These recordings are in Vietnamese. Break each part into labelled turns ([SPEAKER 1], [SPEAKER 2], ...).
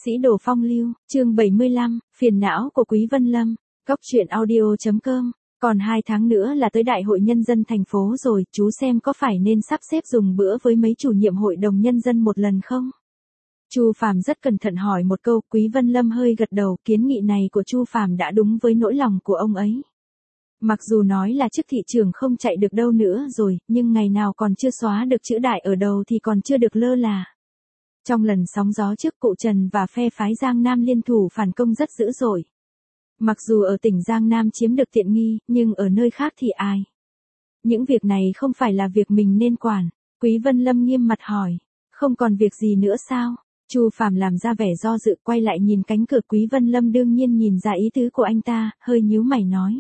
[SPEAKER 1] Sĩ đồ phong lưu, chương 75, phiền não của Quý Vân Lâm, Góc truyện audio.com. Còn 2 tháng nữa là tới Đại hội Nhân dân thành phố rồi, chú xem có phải nên sắp xếp dùng bữa với mấy chủ nhiệm hội đồng nhân dân một lần không? Chu Phàm rất cẩn thận hỏi một câu, Quý Vân Lâm hơi gật đầu, kiến nghị này của Chu Phàm đã đúng với nỗi lòng của ông ấy. Mặc dù nói là chức thị trưởng không chạy được đâu nữa rồi, nhưng ngày nào còn chưa xóa được chữ đại ở đầu thì còn chưa được lơ là. Trong lần sóng gió trước, cụ Trần và phe phái Giang Nam liên thủ phản công rất dữ dội. Mặc dù ở tỉnh Giang Nam chiếm được tiện nghi, nhưng ở nơi khác thì ai? Những việc này không phải là việc mình nên quản. Quý Vân Lâm nghiêm mặt hỏi, không còn việc gì nữa sao? Chu Phàm làm ra vẻ do dự, quay lại nhìn cánh cửa. Quý Vân Lâm đương nhiên nhìn ra ý tứ của anh ta, hơi nhíu mày nói.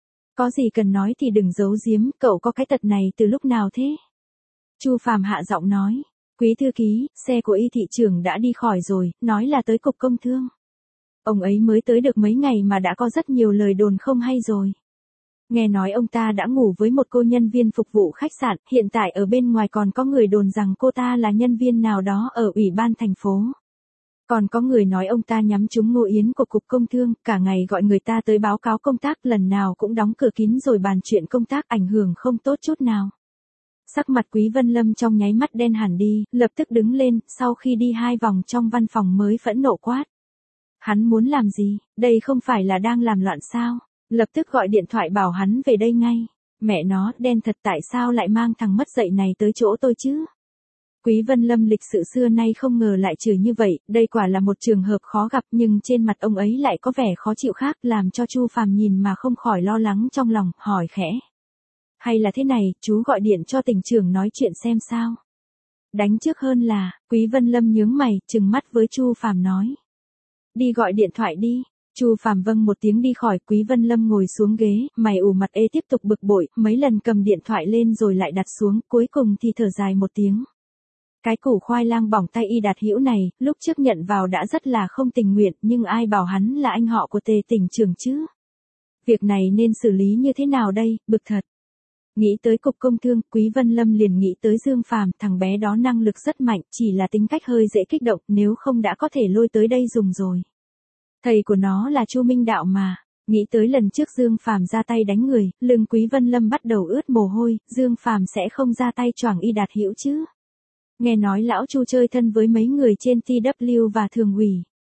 [SPEAKER 1] Có gì cần nói thì đừng giấu giếm, cậu có cái tật này từ lúc nào thế? Chu Phàm hạ giọng nói. Quý thư ký, xe của Y thị trưởng đã đi khỏi rồi, nói là tới cục công thương. Ông ấy mới tới được mấy ngày mà đã có rất nhiều lời đồn không hay rồi. Nghe nói ông ta đã ngủ với một cô nhân viên phục vụ khách sạn, hiện tại ở bên ngoài còn có người đồn rằng cô ta là nhân viên nào đó ở ủy ban thành phố. Còn có người nói ông ta nhắm trúng Ngô Yến của cục công thương, cả ngày gọi người ta tới báo cáo công tác, lần nào cũng đóng cửa kín rồi bàn chuyện công tác, ảnh hưởng không tốt chút nào. Sắc mặt Quý Vân Lâm trong nháy mắt đen hẳn đi, lập tức đứng lên, sau khi đi 2 vòng trong văn phòng mới phẫn nộ quát. Hắn muốn làm gì, đây không phải là đang làm loạn sao, lập tức gọi điện thoại bảo hắn về đây ngay. Mẹ nó, đen thật, tại sao lại mang thằng mất dạy này tới chỗ tôi chứ? Quý Vân Lâm lịch sự xưa nay không ngờ lại chửi như vậy, đây quả là một trường hợp khó gặp, nhưng trên mặt ông ấy lại có vẻ khó chịu khác, làm cho Chu Phàm nhìn mà không khỏi lo lắng trong lòng, hỏi khẽ. Hay là thế này, chú gọi điện cho tỉnh trưởng nói chuyện xem sao? Đánh trước hơn là, Quý Vân Lâm nhướng mày, trừng mắt với Chu Phàm nói. Đi gọi điện thoại đi. Chu Phàm vâng một tiếng đi khỏi. Quý Vân Lâm ngồi xuống ghế, mày ủ mặt ê tiếp tục bực bội, mấy lần cầm điện thoại lên rồi lại đặt xuống, cuối cùng thì thở dài một tiếng. Cái củ khoai lang bỏng tay Y Đạt Hữu này, lúc trước nhận vào đã rất là không tình nguyện, nhưng ai bảo hắn là anh họ của Tề tỉnh trưởng chứ? Việc này nên xử lý như thế nào đây, bực thật. Nghĩ tới cục công thương, Quý Vân Lâm liền nghĩ tới Dương Phàm, thằng bé đó năng lực rất mạnh, chỉ là tính cách hơi dễ kích động, nếu không đã có thể lôi tới đây dùng rồi. Thầy của nó là Chu Minh Đạo mà. Nghĩ tới lần trước Dương Phàm ra tay đánh người, lưng Quý Vân Lâm bắt đầu ướt mồ hôi, Dương Phàm sẽ không ra tay choảng Y Đạt Hữu chứ? Nghe nói lão Chu chơi thân với mấy người trên TW và thường ủy.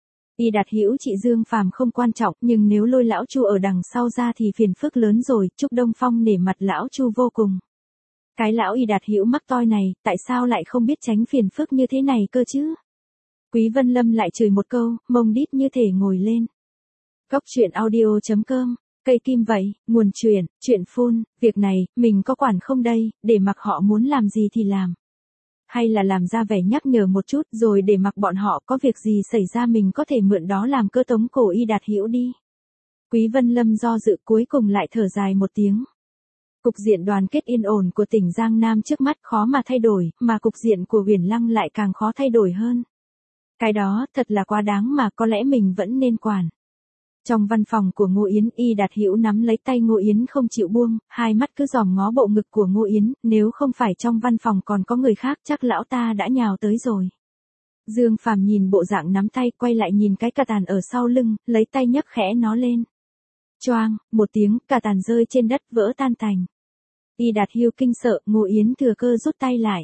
[SPEAKER 1] Y Đạt Hữu chị Dương Phàm không quan trọng, nhưng nếu lôi lão Chu ở đằng sau ra thì phiền phức lớn rồi. Trúc Đông Phong nể mặt lão Chu vô cùng. Cái lão Y Đạt Hữu mắc toi này, tại sao lại không biết tránh phiền phức như thế này cơ chứ? Quý Vân Lâm lại chửi một câu, mông đít như thể ngồi lên. Góc truyện audio.com, cây kim vậy, nguồn chuyện phun, việc này, mình có quản không đây, để mặc họ muốn làm gì thì làm. Hay là làm ra vẻ nhắc nhở một chút rồi để mặc bọn họ, có việc gì xảy ra mình có thể mượn đó làm cơ tống cổ Y Đạt Hữu đi. Quý Vân Lâm do dự, cuối cùng lại thở dài một tiếng. Cục diện đoàn kết yên ổn của tỉnh Giang Nam trước mắt khó mà thay đổi, mà cục diện của Huyền Lăng lại càng khó thay đổi hơn. Cái đó thật là quá đáng mà có lẽ mình vẫn nên quản. Trong văn phòng của Ngô Yến, Y Đạt Hữu nắm lấy tay Ngô Yến không chịu buông, hai mắt cứ dòm ngó bộ ngực của Ngô Yến, nếu không phải trong văn phòng còn có người khác chắc lão ta đã nhào tới rồi. Dương Phàm nhìn bộ dạng nắm tay, quay lại nhìn cái cà tàn ở sau lưng, lấy tay nhấc khẽ nó lên. Choang, một tiếng, cà tàn rơi trên đất vỡ tan tành. Y Đạt Hữu kinh sợ, Ngô Yến thừa cơ rút tay lại.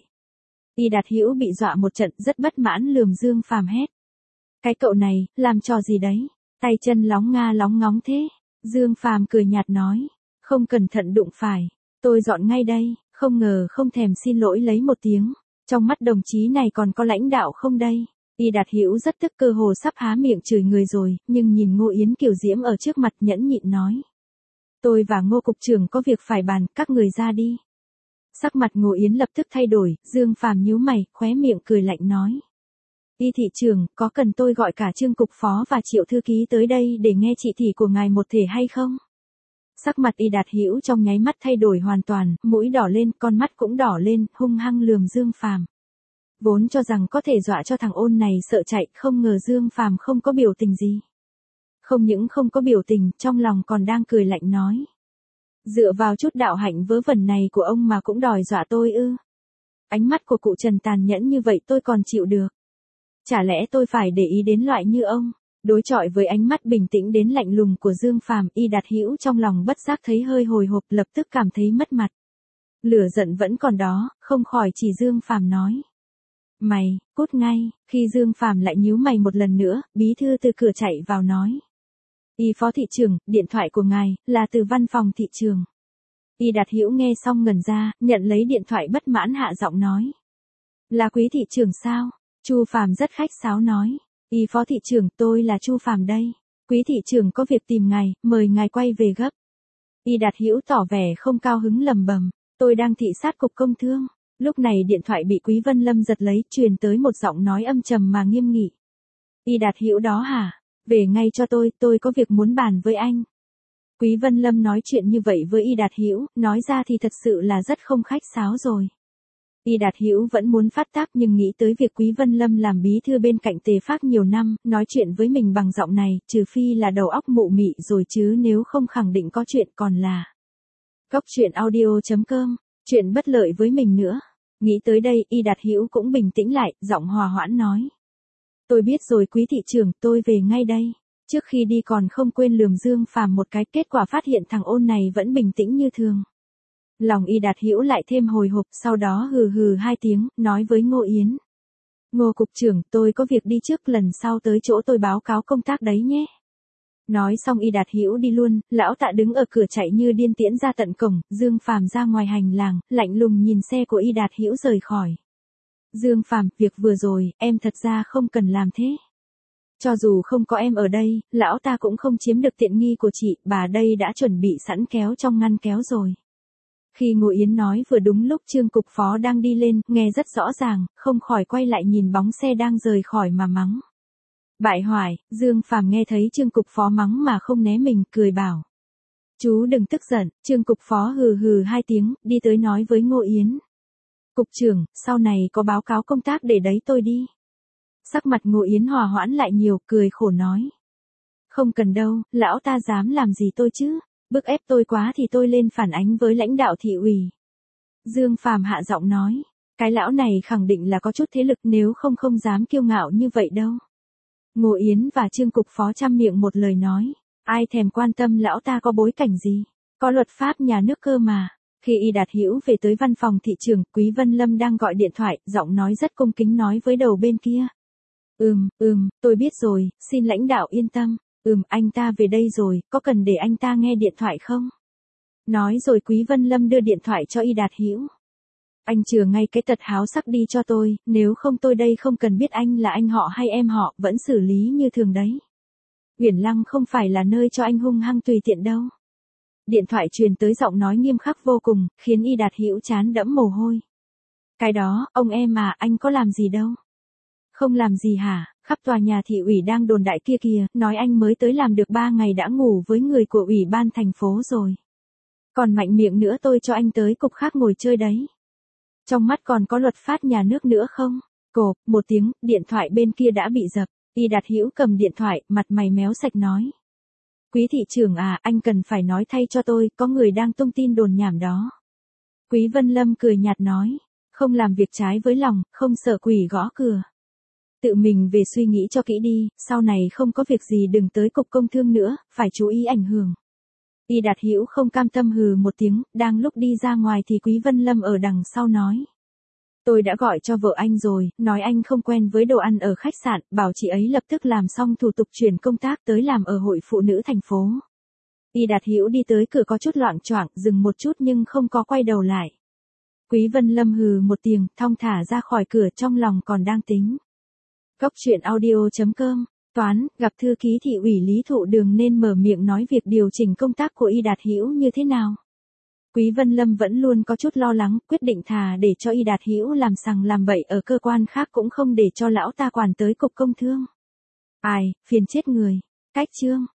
[SPEAKER 1] Y Đạt Hữu bị dọa một trận, rất bất mãn lườm Dương Phàm hét. Cái cậu này, làm trò gì đấy? Tay chân lóng nga lóng ngóng thế. Dương Phàm cười nhạt nói. Không cẩn thận đụng phải. Tôi dọn ngay đây. Không ngờ không thèm xin lỗi lấy một tiếng. Trong mắt đồng chí này còn có lãnh đạo không đây? Y Đạt Hữu rất tức, cơ hồ sắp há miệng chửi người rồi, nhưng nhìn Ngô Yến kiều diễm ở trước mặt nhẫn nhịn nói. Tôi và Ngô cục trưởng có việc phải bàn, các người ra đi. Sắc mặt Ngô Yến lập tức thay đổi, Dương Phàm nhíu mày, khóe miệng cười lạnh nói. Y thị trưởng, có cần tôi gọi cả Trương cục phó và Triệu thư ký tới đây để nghe chỉ thị của ngài một thể hay không? Sắc mặt Y Đạt Hữu trong nháy mắt thay đổi hoàn toàn, mũi đỏ lên, con mắt cũng đỏ lên, hung hăng lườm Dương Phàm. Vốn cho rằng có thể dọa cho thằng ôn này sợ chạy, không ngờ Dương Phàm không có biểu tình gì. Không những không có biểu tình, trong lòng còn đang cười lạnh nói. Dựa vào chút đạo hạnh vớ vẩn này của ông mà cũng đòi dọa tôi ư? Ánh mắt của cụ Trần tàn nhẫn như vậy tôi còn chịu được. Chả lẽ tôi phải để ý đến loại như ông? Đối chọi với ánh mắt bình tĩnh đến lạnh lùng của Dương Phàm, Y Đạt Hữu trong lòng bất giác thấy hơi hồi hộp, lập tức cảm thấy mất mặt. Lửa giận vẫn còn đó, không khỏi chỉ Dương Phàm nói. Mày, cút ngay. Khi Dương Phàm lại nhíu mày một lần nữa, bí thư từ cửa chạy vào nói. Y phó thị trưởng, điện thoại của ngài, là từ văn phòng thị trường. Y Đạt Hữu nghe xong ngẩn ra, nhận lấy điện thoại bất mãn hạ giọng nói. Là Quý thị trưởng sao? Chu Phàm rất khách sáo nói. Y phó thị trưởng, tôi là Chu Phàm đây. Quý thị trưởng có việc tìm ngài, mời ngài quay về gấp. Y Đạt Hữu tỏ vẻ không cao hứng lầm bầm. Tôi đang thị sát cục công thương. Lúc này điện thoại bị Quý Vân Lâm giật lấy, truyền tới một giọng nói âm trầm mà nghiêm nghị. Y Đạt Hữu đó hả? Về ngay cho tôi có việc muốn bàn với anh. Quý Vân Lâm nói chuyện như vậy với Y Đạt Hữu, nói ra thì thật sự là rất không khách sáo rồi. Y Đạt Hữu vẫn muốn phát tác nhưng nghĩ tới việc Quý Vân Lâm làm bí thư bên cạnh Tề Phác nhiều năm, nói chuyện với mình bằng giọng này, trừ phi là đầu óc mụ mị rồi chứ nếu không khẳng định có chuyện còn là. Góc truyện audio.com, chuyện bất lợi với mình nữa. Nghĩ tới đây, Y Đạt Hữu cũng bình tĩnh lại, giọng hòa hoãn nói. Tôi biết rồi Quý thị trưởng, tôi về ngay đây. Trước khi đi còn không quên lườm Dương Phàm một cái, kết quả phát hiện thằng ôn này vẫn bình tĩnh như thường. Lòng Y Đạt Hữu lại thêm hồi hộp, sau đó hừ hừ hai tiếng, nói với Ngô Yến. Ngô cục trưởng, tôi có việc đi trước, lần sau tới chỗ tôi báo cáo công tác đấy nhé. Nói xong Y Đạt Hữu đi luôn, lão Tạ đứng ở cửa chạy như điên tiễn ra tận cổng, Dương Phàm ra ngoài hành lang, lạnh lùng nhìn xe của Y Đạt Hữu rời khỏi. Dương Phàm, việc vừa rồi, em thật ra không cần làm thế. Cho dù không có em ở đây, lão ta cũng không chiếm được tiện nghi của chị, bà đây đã chuẩn bị sẵn kéo trong ngăn kéo rồi. Khi Ngô Yến nói vừa đúng lúc Trương cục phó đang đi lên, nghe rất rõ ràng, không khỏi quay lại nhìn bóng xe đang rời khỏi mà mắng. Bại hoại, Dương Phàm nghe thấy Trương cục phó mắng mà không né mình, cười bảo. Chú đừng tức giận, Trương cục phó hừ hừ hai tiếng, đi tới nói với Ngô Yến. Cục trưởng, sau này có báo cáo công tác để đấy tôi đi. Sắc mặt Ngô Yến hòa hoãn lại nhiều, cười khổ nói. Không cần đâu, lão ta dám làm gì tôi chứ, bức ép tôi quá thì tôi lên phản ánh với lãnh đạo thị ủy. Dương Phàm hạ giọng nói, cái lão này khẳng định là có chút thế lực, nếu không dám kiêu ngạo như vậy đâu. Ngô Yến và Trương cục phó chăm miệng một lời nói, ai thèm quan tâm lão ta có bối cảnh gì, có luật pháp nhà nước cơ mà. Khi Y Đạt Hữu về tới văn phòng thị trường, Quý Vân Lâm đang gọi điện thoại, giọng nói rất cung kính nói với đầu bên kia. Tôi biết rồi, xin lãnh đạo yên tâm. Anh ta về đây rồi, có cần để anh ta nghe điện thoại không? Nói rồi Quý Vân Lâm đưa điện thoại cho Y Đạt Hữu. Anh chừa ngay cái tật háo sắc đi cho tôi, nếu không tôi đây không cần biết anh là anh họ hay em họ, vẫn xử lý như thường đấy. Uyển Lăng không phải là nơi cho anh hung hăng tùy tiện đâu. Điện thoại truyền tới giọng nói nghiêm khắc vô cùng, khiến Y Đạt Hữu trán đẫm mồ hôi. Cái đó, ông em mà, anh có làm gì đâu. Không làm gì hả, khắp tòa nhà thị ủy đang đồn đại kia kìa, nói anh mới tới làm được 3 ngày đã ngủ với người của ủy ban thành phố rồi. Còn mạnh miệng nữa tôi cho anh tới cục khác ngồi chơi đấy. Trong mắt còn có luật pháp nhà nước nữa không? Cộp, một tiếng, điện thoại bên kia đã bị dập. Y Đạt Hữu cầm điện thoại, mặt mày méo sạch nói. Quý thị trưởng à, anh cần phải nói thay cho tôi, có người đang tung tin đồn nhảm đó. Quý Vân Lâm cười nhạt nói. Không làm việc trái với lòng, không sợ quỷ gõ cửa. Tự mình về suy nghĩ cho kỹ đi, sau này không có việc gì đừng tới cục công thương nữa, phải chú ý ảnh hưởng. Y Đạt Hữu không cam tâm hừ một tiếng, đang lúc đi ra ngoài thì Quý Vân Lâm ở đằng sau nói. Tôi đã gọi cho vợ anh rồi, nói anh không quen với đồ ăn ở khách sạn, bảo chị ấy lập tức làm xong thủ tục chuyển công tác tới làm ở hội phụ nữ thành phố. Y Đạt Hữu đi tới cửa có chút loạng choạng, dừng một chút nhưng không có quay đầu lại. Quý Vân Lâm hừ một tiếng, thong thả ra khỏi cửa, trong lòng còn đang tính. Góc truyện audio.com, toán, gặp thư ký thị ủy Lý Thụ Đường nên mở miệng nói việc điều chỉnh công tác của Y Đạt Hữu như thế nào. Quý Vân Lâm vẫn luôn có chút lo lắng, quyết định thà để cho Y Đạt Hữu làm sằng làm bậy ở cơ quan khác cũng không để cho lão ta quản tới cục công thương. Ai, phiền chết người. Cách chương.